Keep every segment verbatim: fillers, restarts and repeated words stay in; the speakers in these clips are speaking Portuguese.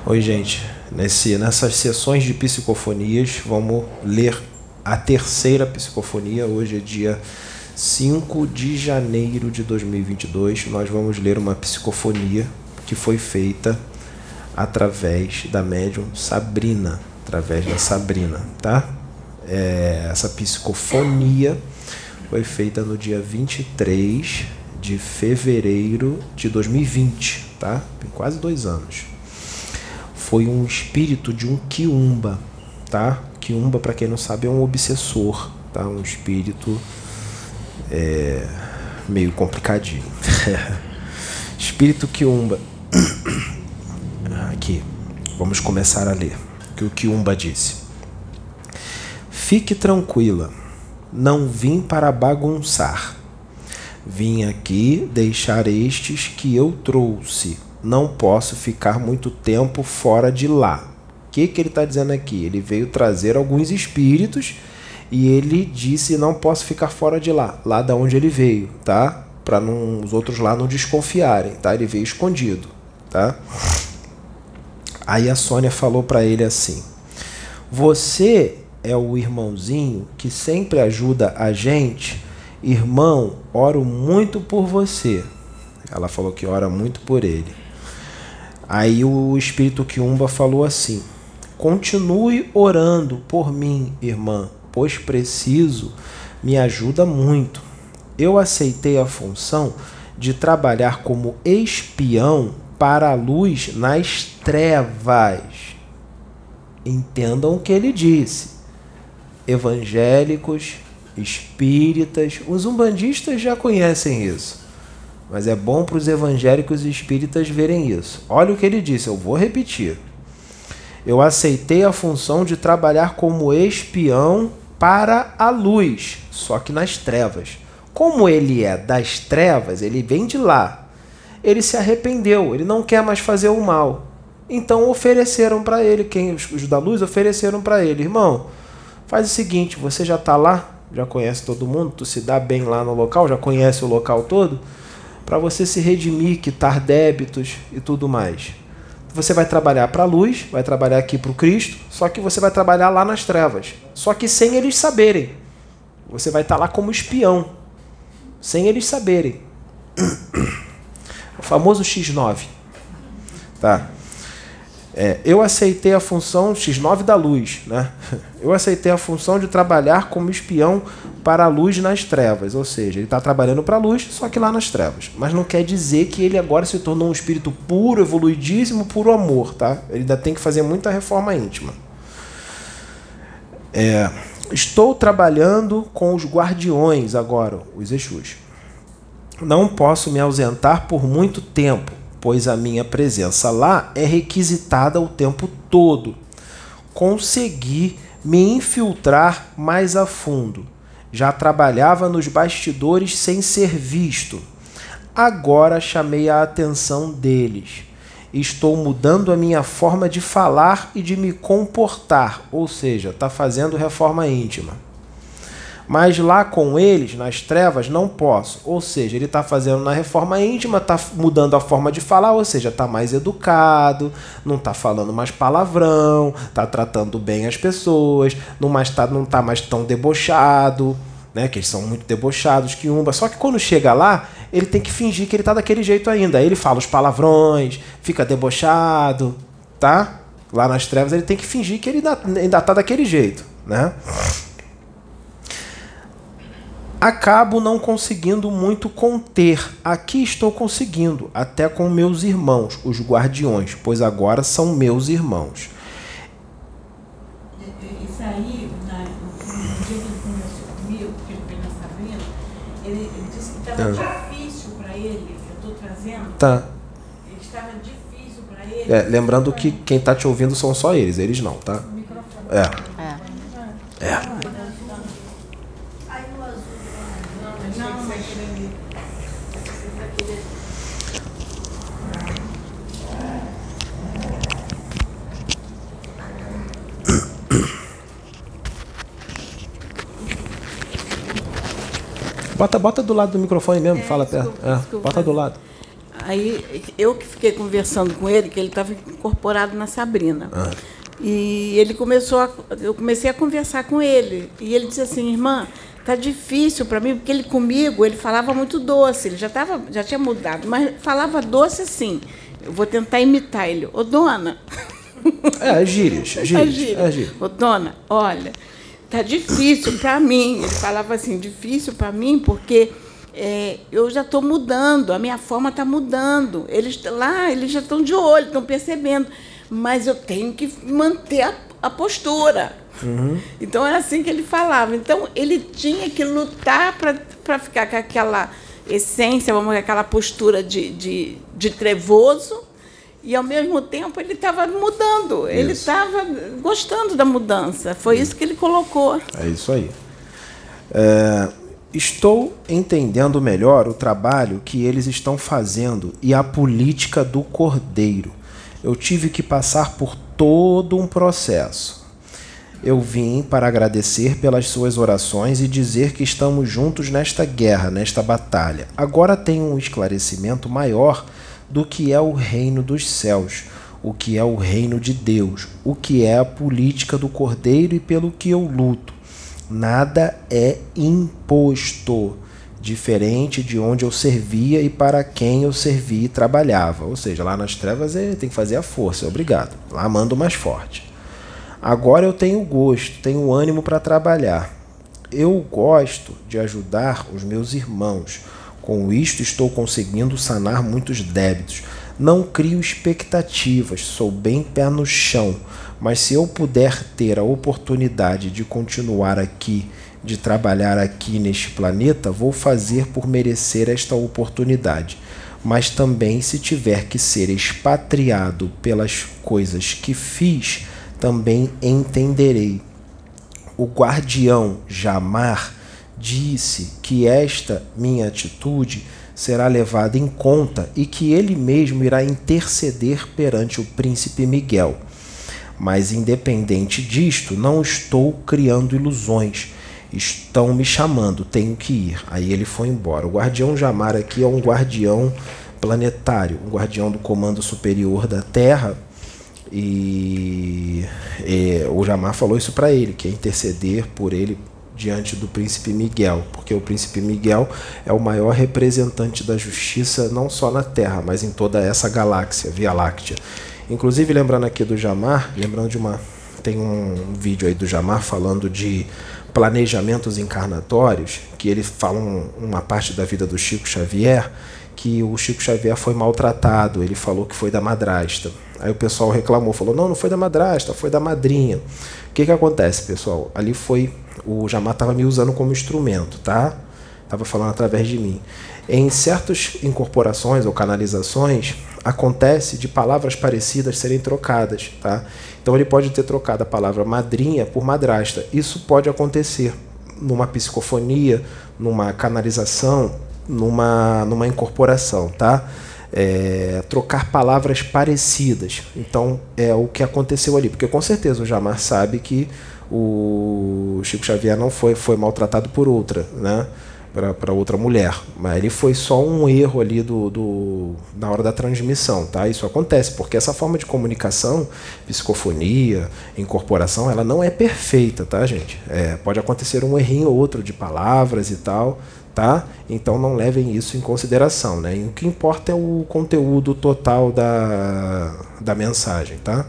Oi, gente. Nesse, nessas sessões de psicofonias, vamos ler a terceira psicofonia. Hoje é dia cinco de janeiro de dois mil e vinte e dois. Nós vamos ler uma psicofonia que foi feita através da médium Sabrina. Através da Sabrina, tá? É, essa psicofonia foi feita no dia vinte e três de fevereiro de dois mil e vinte, tá? Tem quase dois anos. Foi um espírito de um quiumba, tá? Quiumba, para quem não sabe, é um obsessor, tá? Um espírito é, meio complicadinho. Espírito quiumba. Aqui, vamos começar a ler o que o quiumba disse. Fique tranquila, não vim para bagunçar. Vim aqui deixar estes que eu trouxe. Não posso ficar muito tempo fora de lá. O que, que ele está dizendo aqui? Ele veio trazer alguns espíritos e ele disse: não posso ficar fora de lá, lá da onde ele veio, tá? Para não, os outros lá não desconfiarem, tá? Ele veio escondido, tá? Aí a Sônia falou para ele assim: você é o irmãozinho que sempre ajuda a gente. Irmão, oro muito por você. Ela falou que ora muito por ele. Aí o espírito quiumba falou assim: continue orando por mim, irmã, pois preciso, me ajuda muito. Eu aceitei a função de trabalhar como espião para a luz nas trevas. Entendam o que ele disse. Evangélicos, espíritas, os umbandistas já conhecem isso. Mas é bom para os evangélicos e espíritas verem isso. Olha o que ele disse, eu vou repetir. Eu aceitei a função de trabalhar como espião para a luz, só que nas trevas. Como ele é das trevas, ele vem de lá. Ele se arrependeu, ele não quer mais fazer o mal. Então ofereceram para ele, quem os da luz ofereceram para ele: irmão, faz o seguinte, você já está lá, já conhece todo mundo, tu se dá bem lá no local, já conhece o local todo, para você se redimir, quitar débitos e tudo mais. Você vai trabalhar para a luz, vai trabalhar aqui para o Cristo, só que você vai trabalhar lá nas trevas. Só que sem eles saberem. Você vai estar lá como espião, sem eles saberem. O famoso X nove. Tá? É, eu aceitei a função X nove da luz, né? Eu aceitei a função de trabalhar como espião para a luz nas trevas, ou seja, ele está trabalhando para a luz, só que lá nas trevas. Mas não quer dizer que ele agora se tornou um espírito puro, evoluidíssimo, puro amor, tá? Ele ainda tem que fazer muita reforma íntima. É, estou trabalhando com os guardiões agora, os Exus. Não posso me ausentar por muito tempo, pois a minha presença lá é requisitada o tempo todo. Consegui me infiltrar mais a fundo. Já trabalhava nos bastidores sem ser visto. Agora chamei a atenção deles. Estou mudando a minha forma de falar e de me comportar, ou seja, está fazendo reforma íntima. Mas lá com eles, nas trevas, não posso. Ou seja, ele está fazendo na reforma íntima, está mudando a forma de falar, ou seja, está mais educado, não está falando mais palavrão, está tratando bem as pessoas, não está não tá mais tão debochado, né? Que eles são muito debochados, quiumba. Só que quando chega lá, ele tem que fingir que ele está daquele jeito ainda. Aí ele fala os palavrões, fica debochado, tá? Lá nas trevas ele tem que fingir que ele ainda está daquele jeito, né? Acabo não conseguindo muito conter. Aqui estou conseguindo, até com meus irmãos, os guardiões, pois agora são meus irmãos. Isso aí, no dia que ele conversou comigo, que ele foi na Sabrina, ele, ele disse que estava ah. difícil para ele, eu estou trazendo, tá. ele estava difícil para ele. É, lembrando que quem está te ouvindo são só eles, eles não, tá? É. É. É. Bota, bota do lado do microfone mesmo, é, fala até. É, bota do lado. Aí eu que fiquei conversando com ele, que ele estava incorporado na Sabrina. Ah. E ele começou a, eu comecei a conversar com ele. E ele disse assim, irmã, tá difícil para mim, porque ele comigo, ele falava muito doce, ele já, tava, já tinha mudado, mas falava doce assim. Eu vou tentar imitar ele. Ô, dona... É, gírias, gírias. É gíria. Ô, dona, olha, tá difícil para mim. Ele falava assim, difícil para mim, porque é, eu já estou mudando, a minha forma está mudando. Eles lá, eles já estão de olho, estão percebendo, mas eu tenho que manter a, a postura. Uhum. Então era assim que ele falava. Então ele tinha que lutar para ficar com aquela essência, vamos dizer, aquela postura de, de, de trevoso. E, ao mesmo tempo, ele estava mudando. Isso. Ele estava gostando da mudança. Foi isso que ele colocou. É isso aí. É, estou entendendo melhor o trabalho que eles estão fazendo e a política do Cordeiro. Eu tive que passar por todo um processo. Eu vim para agradecer pelas suas orações e dizer que estamos juntos nesta guerra, nesta batalha. Agora tenho um esclarecimento maior do que é o reino dos céus, o que é o reino de Deus, o que é a política do Cordeiro e pelo que eu luto. Nada é imposto, diferente de onde eu servia e para quem eu servia e trabalhava. Ou seja, lá nas trevas é, tem que fazer a força, obrigado. Lá mando mais forte. Agora eu tenho gosto, tenho ânimo para trabalhar. Eu gosto de ajudar os meus irmãos. Com isto estou conseguindo sanar muitos débitos. Não crio expectativas, sou bem pé no chão, mas se eu puder ter a oportunidade de continuar aqui, de trabalhar aqui neste planeta, vou fazer por merecer esta oportunidade. Mas também, se tiver que ser expatriado pelas coisas que fiz, também entenderei. O guardião Jamar disse que esta minha atitude será levada em conta e que ele mesmo irá interceder perante o príncipe Miguel. Mas, independente disto, não estou criando ilusões. Estão me chamando, tenho que ir. Aí ele foi embora. O guardião Jamar aqui é um guardião planetário, um guardião do comando superior da Terra. E, e o Jamar falou isso para ele, que é interceder por ele diante do príncipe Miguel, porque o príncipe Miguel é o maior representante da justiça, não só na Terra, mas em toda essa galáxia, Via Láctea. Inclusive, lembrando aqui do Jamar, lembrando de uma... Tem um vídeo aí do Jamar falando de planejamentos encarnatórios, que ele fala um, uma parte da vida do Chico Xavier, que o Chico Xavier foi maltratado, ele falou que foi da madrasta. Aí o pessoal reclamou, falou, não, não foi da madrasta, foi da madrinha. O que que acontece, pessoal? Ali foi... O Jamar estava me usando como instrumento, tá? Estava falando através de mim. Em certas incorporações ou canalizações, acontece de palavras parecidas serem trocadas, tá? Então ele pode ter trocado a palavra madrinha por madrasta. Isso pode acontecer numa psicofonia, numa canalização, numa, numa incorporação, tá? É, trocar palavras parecidas. Então é o que aconteceu ali, porque com certeza o Jamar sabe que o Chico Xavier não foi, foi maltratado por outra, né? Para outra mulher, mas ele foi só um erro ali do, do, na hora da transmissão, tá? Isso acontece, porque essa forma de comunicação, psicofonia, incorporação, ela não é perfeita, tá, gente? É, pode acontecer um errinho ou outro de palavras e tal, tá? Então não levem isso em consideração, né? E o que importa é o conteúdo total da, da mensagem, tá?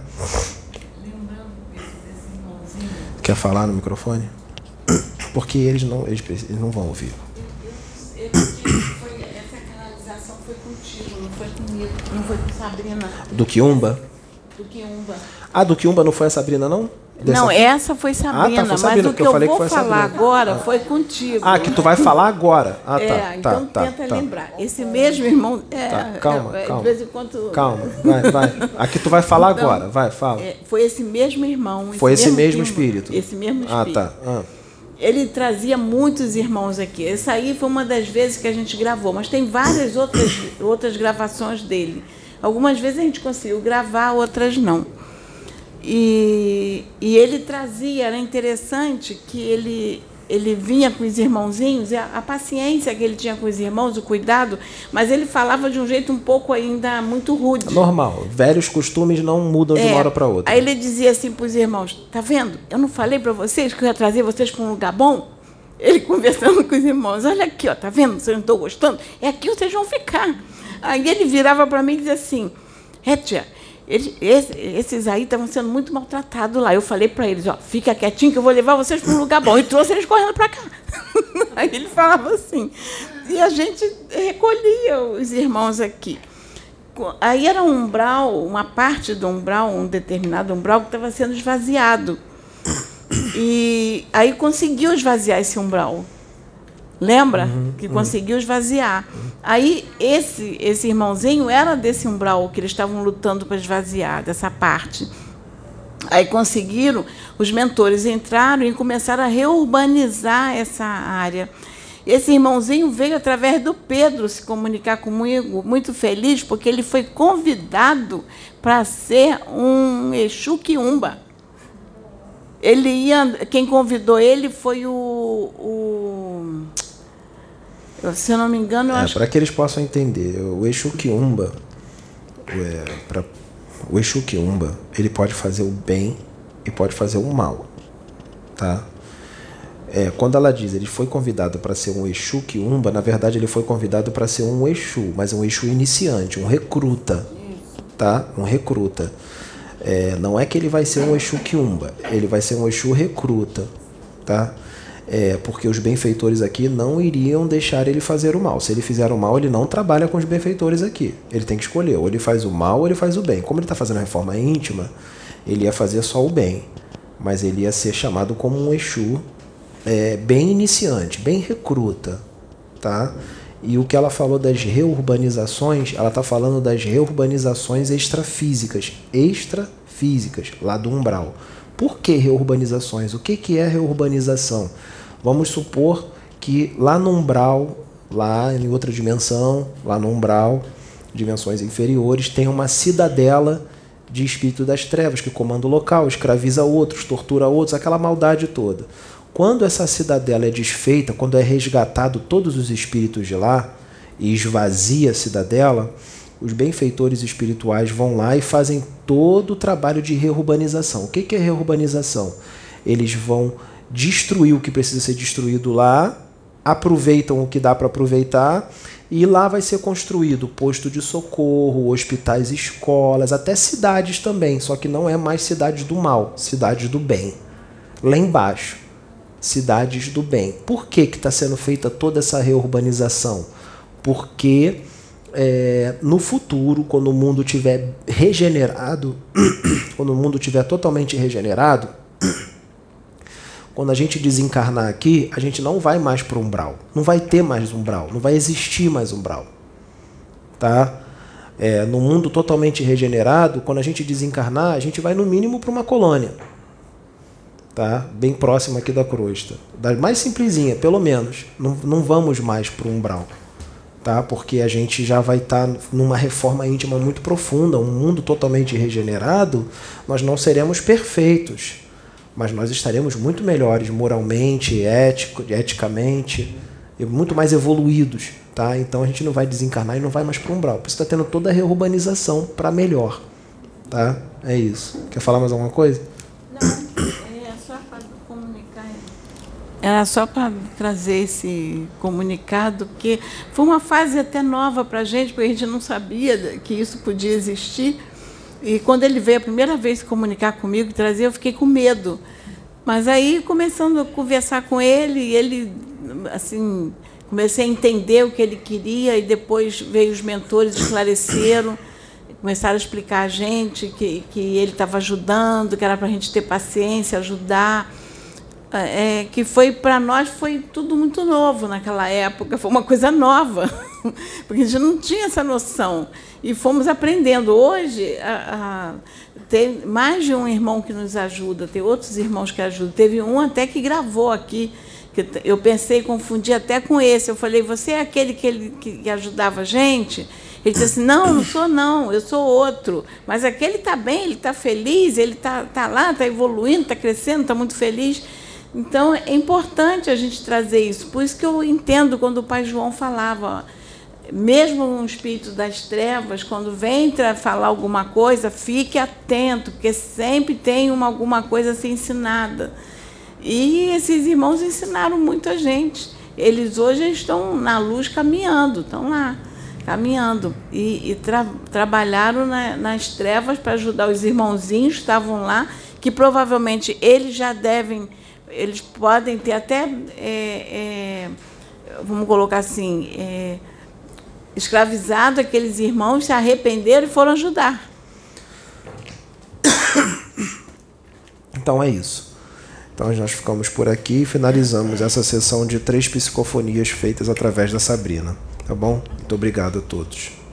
Quer falar no microfone? Porque eles não, eles, eles não vão ouvir. Eu, eu, eu foi, essa canalização foi contigo, não foi comigo, não foi com Sabrina. Do Quiumba? Do Quiumba. Ah, do Quiumba não foi a Sabrina, não? Dessa... Não, essa foi Sabrina, ah, tá, foi Sabrina, mas o que eu, eu vou que falar agora ah. foi contigo. Ah, que tu vai falar agora. Ah, é, tá, então tá, tenta tá, lembrar. Tá. Esse mesmo irmão... É, tá, calma, é, calma. De vez em quando... Calma, vai, vai. Aqui tu vai falar então, agora, vai, fala. É, foi esse mesmo irmão. Esse foi esse mesmo, mesmo espírito. espírito. Esse mesmo espírito. Ah, tá. Ah. Ele trazia muitos irmãos aqui. Essa aí foi uma das vezes que a gente gravou, mas tem várias outras, outras gravações dele. Algumas vezes a gente conseguiu gravar, outras não. E, e ele trazia, era interessante que ele, ele vinha com os irmãozinhos, a, a paciência que ele tinha com os irmãos, o cuidado, mas ele falava de um jeito um pouco ainda muito rude. Normal. Velhos costumes não mudam de É, uma hora para outra. Aí ele dizia assim para os irmãos, tá vendo? Eu não falei para vocês que eu ia trazer vocês para um lugar bom? Ele conversando com os irmãos, olha aqui, ó, tá vendo? Vocês não estão gostando? É aqui que vocês vão ficar. Aí ele virava para mim e dizia assim, é, tia, eles, esses aí estavam sendo muito maltratados lá. Eu falei para eles, ó, fica quietinho que eu vou levar vocês para um lugar bom. E trouxe eles correndo para cá. Aí ele falava assim. E a gente recolhia os irmãos aqui. Aí era um umbral, uma parte do umbral, um determinado umbral que estava sendo esvaziado. E aí conseguiu esvaziar esse umbral. Lembra? Uhum, que conseguiu uhum. esvaziar. Aí esse, esse irmãozinho era desse umbral que eles estavam lutando para esvaziar, dessa parte. Aí conseguiram, os mentores entraram e começaram a reurbanizar essa área. Esse irmãozinho veio através do Pedro se comunicar comigo, muito feliz, porque ele foi convidado para ser um Exu Quiumba. Ele ia, quem convidou ele foi o, o se eu não me engano, eu é, acho... Para que eles possam entender, o Exu Quiumba, é, pra, o Exu Quiumba, ele pode fazer o bem e pode fazer o mal, tá? É, quando ela diz, ele foi convidado para ser um Exu Quiumba, na verdade ele foi convidado para ser um Exu, mas um Exu iniciante, um recruta, tá? Um recruta. É, não é que ele vai ser um Exu Quiumba, ele vai ser um Exu recruta, tá? É, porque os benfeitores aqui não iriam deixar ele fazer o mal. Se ele fizer o mal, ele não trabalha com os benfeitores aqui. Ele tem que escolher, ou ele faz o mal ou ele faz o bem. Como ele está fazendo a reforma íntima, ele ia fazer só o bem, mas ele ia ser chamado como um Exu é, bem iniciante, bem recruta, tá? E o que ela falou das reurbanizações, ela está falando das reurbanizações extrafísicas, extrafísicas, lá do umbral. Por que reurbanizações? O que, que é reurbanização? Vamos supor que lá no umbral, lá em outra dimensão, lá no umbral, dimensões inferiores, tem uma cidadela de espírito das trevas que comanda o local, escraviza outros, tortura outros, aquela maldade toda. Quando essa cidadela é desfeita, quando é resgatado todos os espíritos de lá e esvazia a cidadela, os benfeitores espirituais vão lá e fazem todo o trabalho de reurbanização. O que é reurbanização? Eles vão destruir o que precisa ser destruído lá, aproveitam o que dá para aproveitar e lá vai ser construído posto de socorro, hospitais, escolas, até cidades também, só que não é mais cidades do mal, cidades do bem. Lá embaixo, cidades do bem. Por que que está sendo feita toda essa reurbanização? Porque é, no futuro, quando o mundo tiver regenerado, quando o mundo tiver totalmente regenerado, quando a gente desencarnar aqui, a gente não vai mais para o umbral. Não vai ter mais umbral. Não vai existir mais umbral. Tá? É, no mundo totalmente regenerado, quando a gente desencarnar, a gente vai no mínimo para uma colônia. Tá? Bem próximo aqui da crosta. Da mais simplesinha, pelo menos. Não, não vamos mais para o umbral. Tá? Porque a gente já vai estar tá numa reforma íntima muito profunda. Um mundo totalmente regenerado, nós não seremos perfeitos. Mas nós estaremos muito melhores moralmente, ético, eticamente, e muito mais evoluídos. Tá? Então a gente não vai desencarnar e não vai mais para o umbral. Por isso está tendo toda a reurbanização para melhor. Tá? É isso. Quer falar mais alguma coisa? Não, é só para comunicar. Era só para trazer esse comunicado, porque foi uma fase até nova para a gente, porque a gente não sabia que isso podia existir. E quando ele veio a primeira vez se comunicar comigo, trazer, eu fiquei com medo. Mas aí, começando a conversar com ele, ele, assim, comecei a entender o que ele queria, e depois veio os mentores, esclareceram, começaram a explicar a gente que, que ele estava ajudando, que era para a gente ter paciência, ajudar. É, que foi, para nós, foi tudo muito novo naquela época, foi uma coisa nova, porque a gente não tinha essa noção. E fomos aprendendo. Hoje, a, a, tem mais de um irmão que nos ajuda, tem outros irmãos que ajudam. Teve um até que gravou aqui, que eu pensei, confundi até com esse. Eu falei, você é aquele que, ele, que ajudava a gente? Ele disse assim, não, não sou não, eu sou outro. Mas aquele está bem, ele está feliz, ele está tá lá, está evoluindo, está crescendo, está muito feliz. Então, é importante a gente trazer isso. Por isso que eu entendo quando o Pai João falava, mesmo um espírito das trevas, quando vem falar alguma coisa, fique atento, porque sempre tem uma, alguma coisa a ser ensinada. E esses irmãos ensinaram muita gente. Eles hoje estão na luz caminhando, estão lá, caminhando. E, e tra, trabalharam na, nas trevas para ajudar os irmãozinhos que estavam lá, que provavelmente eles já devem, eles podem ter até, é, é, vamos colocar assim, é, escravizado aqueles irmãos, se arrependeram e foram ajudar. Então é isso. Então nós ficamos por aqui e finalizamos essa sessão de três psicofonias feitas através da Sabrina. Tá bom? Muito obrigado a todos.